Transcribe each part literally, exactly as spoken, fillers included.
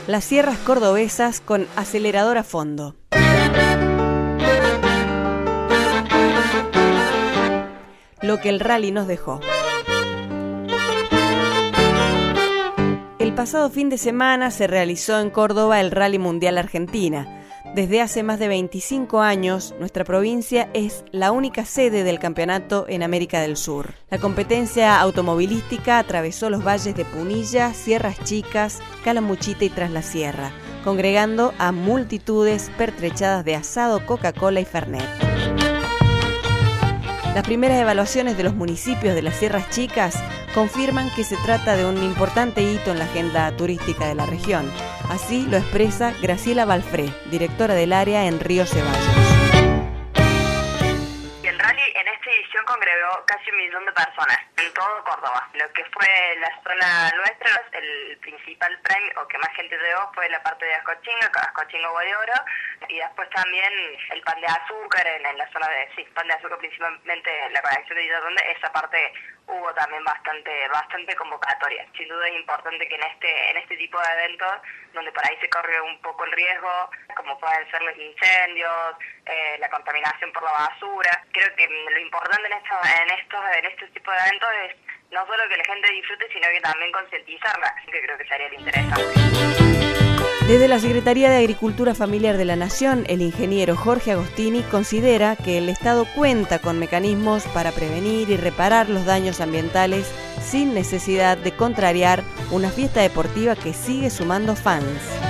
Las sierras cordobesas con acelerador a fondo. Lo que el rally nos dejó. El pasado fin de semana se realizó en Córdoba el Rally Mundial Argentina. Desde hace más de veinticinco años, nuestra provincia es la única sede del campeonato en América del Sur. La competencia automovilística atravesó los valles de Punilla, Sierras Chicas, Calamuchita y Tras la Sierra, congregando a multitudes pertrechadas de asado, Coca-Cola y Fernet. Las primeras evaluaciones de los municipios de las Sierras Chicas confirman que se trata de un importante hito en la agenda turística de la región. Así lo expresa Graciela Balfré, directora del área en Río Ceballos. El rally en esta edición congregó casi un millón de personas en todo Córdoba. Lo que fue la zona nuestra, el principal premio o que más gente llegó fue la parte de Ascochinga, Ascochinga Agua de Oro, y después también el pan de azúcar en, en la zona de, sí, pan de azúcar principalmente la conexión de Villa donde esa parte hubo también bastante bastante convocatoria. Sin duda es importante que en este en este tipo de eventos, donde por ahí se corre un poco el riesgo, como pueden ser los incendios, eh, la contaminación por la basura, creo que lo importante en estos en estos en este tipo de eventos es no solo que la gente disfrute, sino que también concientizarla, que creo que sería lo interesante. Desde la Secretaría de Agricultura Familiar de la Nación, el ingeniero Jorge Agostini considera que el Estado cuenta con mecanismos para prevenir y reparar los daños ambientales sin necesidad de contrariar una fiesta deportiva que sigue sumando fans.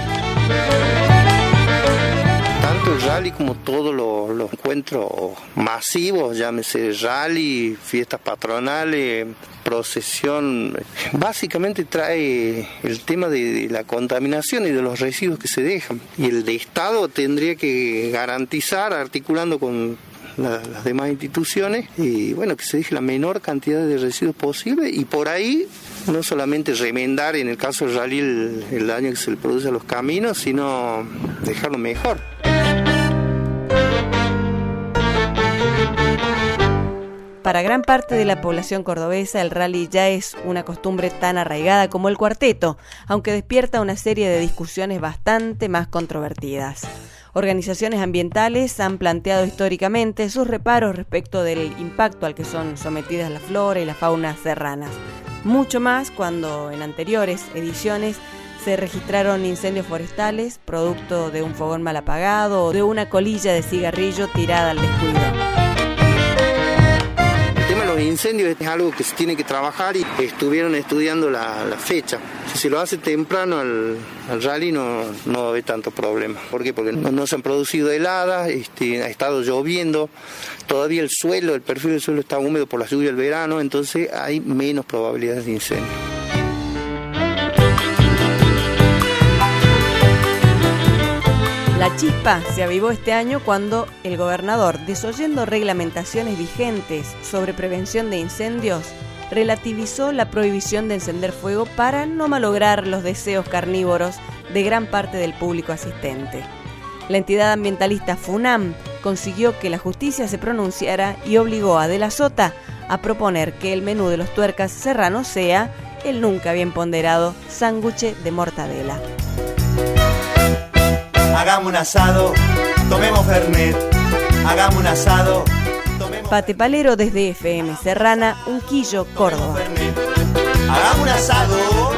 Tanto el rally como todos los, los encuentros masivos, llámese rally, fiestas patronales, procesión, básicamente trae el tema de la contaminación y de los residuos que se dejan. Y el de Estado tendría que garantizar, articulando con la, las demás instituciones, y bueno, que se deje la menor cantidad de residuos posible, y por ahí no solamente remendar en el caso del rally el, el daño que se le produce a los caminos, sino dejarlo mejor. Para gran parte de la población cordobesa, el rally ya es una costumbre tan arraigada como el cuarteto, aunque despierta una serie de discusiones bastante más controvertidas. Organizaciones ambientales han planteado históricamente sus reparos respecto del impacto al que son sometidas la flora y la fauna serranas. Mucho más cuando en anteriores ediciones se registraron incendios forestales, producto de un fogón mal apagado o de una colilla de cigarrillo tirada al descuido. Los incendios es algo que se tiene que trabajar y estuvieron estudiando la, la fecha. Si se lo hace temprano al, al rally no, no va a haber tanto problema. ¿Por qué? Porque no, no se han producido heladas, este, ha estado lloviendo, todavía el suelo, el perfil del suelo está húmedo por la lluvia del verano, entonces hay menos probabilidades de incendio. La chispa se avivó este año cuando el gobernador, desoyendo reglamentaciones vigentes sobre prevención de incendios, relativizó la prohibición de encender fuego para no malograr los deseos carnívoros de gran parte del público asistente. La entidad ambientalista FUNAM consiguió que la justicia se pronunciara y obligó a De la Sota a proponer que el menú de los tuercas serranos sea el nunca bien ponderado sándwich de mortadela. Hagamos un asado, tomemos Fernet, hagamos un asado, tomemos... Pate Palero desde F M Serrana, Unquillo, Córdoba. Hagamos un asado.